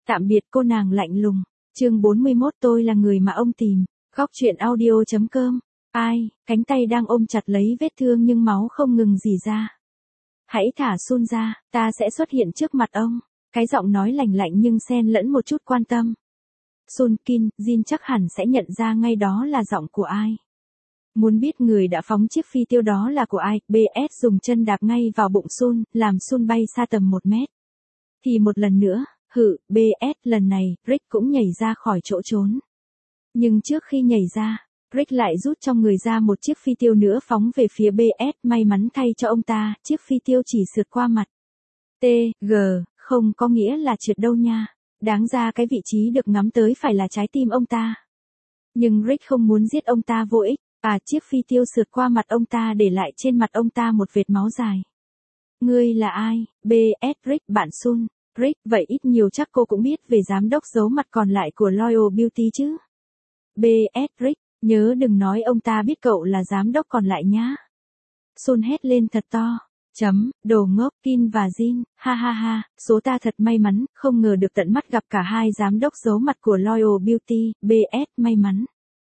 Tạm biệt cô nàng lạnh lùng. Chương 41 tôi là người mà ông tìm. Góc truyện audio.com. Ai, cánh tay đang ôm chặt lấy vết thương nhưng máu không ngừng rỉ ra. Hãy thả Sun ra, ta sẽ xuất hiện trước mặt ông. Cái giọng nói lạnh lạnh nhưng xen lẫn một chút quan tâm. Sun Kin, Jin chắc hẳn sẽ nhận ra ngay đó là giọng của ai. Muốn biết người đã phóng chiếc phi tiêu đó là của ai, BS dùng chân đạp ngay vào bụng Sun, làm Sun bay xa tầm 1 mét. Thì một lần nữa, BS lần này, Rick cũng nhảy ra khỏi chỗ trốn. Nhưng trước khi nhảy ra, Rick lại rút trong người ra một chiếc phi tiêu nữa phóng về phía BS, may mắn thay cho ông ta, chiếc phi tiêu chỉ sượt qua mặt. Không có nghĩa là trượt đâu nha. Đáng ra cái vị trí được ngắm tới phải là trái tim ông ta. Nhưng Rick không muốn giết ông ta vô ích, chiếc phi tiêu sượt qua mặt ông ta để lại trên mặt ông ta một vệt máu dài. Ngươi là ai? BS Rick bạn Sun. Rick, vậy ít nhiều chắc cô cũng biết về giám đốc giấu mặt còn lại của Loyal Beauty chứ? BS Rick, nhớ đừng nói ông ta biết cậu là giám đốc còn lại nhá. Sun hét lên thật to. Đồ ngốc, Kin và Jin, ha ha ha, số ta thật may mắn, không ngờ được tận mắt gặp cả hai giám đốc giấu mặt của Loyal Beauty, BS, may mắn.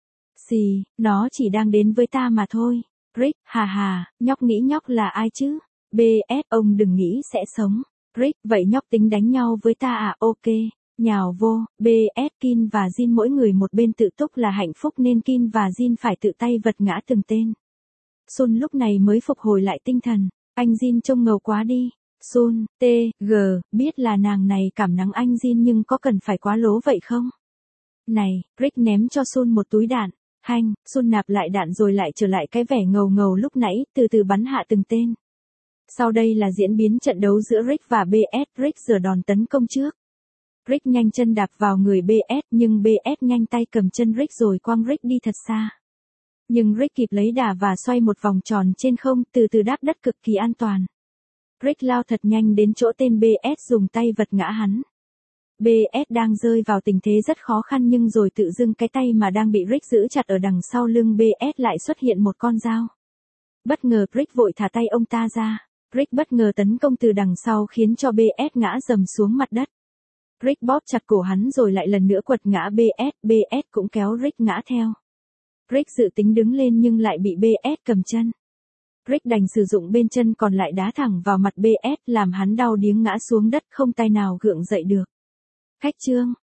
Nó chỉ đang đến với ta mà thôi. Rick, nhóc nghĩ nhóc là ai chứ? BS, ông đừng nghĩ sẽ sống. Rick, vậy nhóc tính đánh nhau với ta à? Ok. Nhào vô, BS, Kin và Jin mỗi người một bên tự túc là hạnh phúc nên Kin và Jin phải tự tay vật ngã từng tên. Sun lúc này mới phục hồi lại tinh thần. Anh Jin trông ngầu quá đi. Sun, biết là nàng này cảm nắng anh Jin nhưng có cần phải quá lố vậy không? Này, Rick ném cho Sun một túi đạn. Sun nạp lại đạn rồi lại trở lại cái vẻ ngầu ngầu lúc nãy, từ từ bắn hạ từng tên. Sau đây là diễn biến trận đấu giữa Rick và BS. Rick giở đòn tấn công trước. Rick nhanh chân đạp vào người BS nhưng BS nhanh tay cầm chân Rick rồi quăng Rick đi thật xa. Nhưng Rick kịp lấy đà và xoay một vòng tròn trên không, từ từ đáp đất cực kỳ an toàn. Rick lao thật nhanh đến chỗ tên BS dùng tay vật ngã hắn. BS đang rơi vào tình thế rất khó khăn nhưng rồi tự dưng cái tay mà đang bị Rick giữ chặt ở đằng sau lưng BS lại xuất hiện một con dao. Bất ngờ Rick vội thả tay ông ta ra. Rick bất ngờ tấn công từ đằng sau khiến cho BS ngã rầm xuống mặt đất. Rick bóp chặt cổ hắn rồi lại lần nữa quật ngã BS cũng kéo Rick ngã theo. Rick dự tính đứng lên nhưng lại bị BS cầm chân. Rick đành sử dụng bên chân còn lại đá thẳng vào mặt BS làm hắn đau điếng ngã xuống đất không tay nào gượng dậy được. Cách chương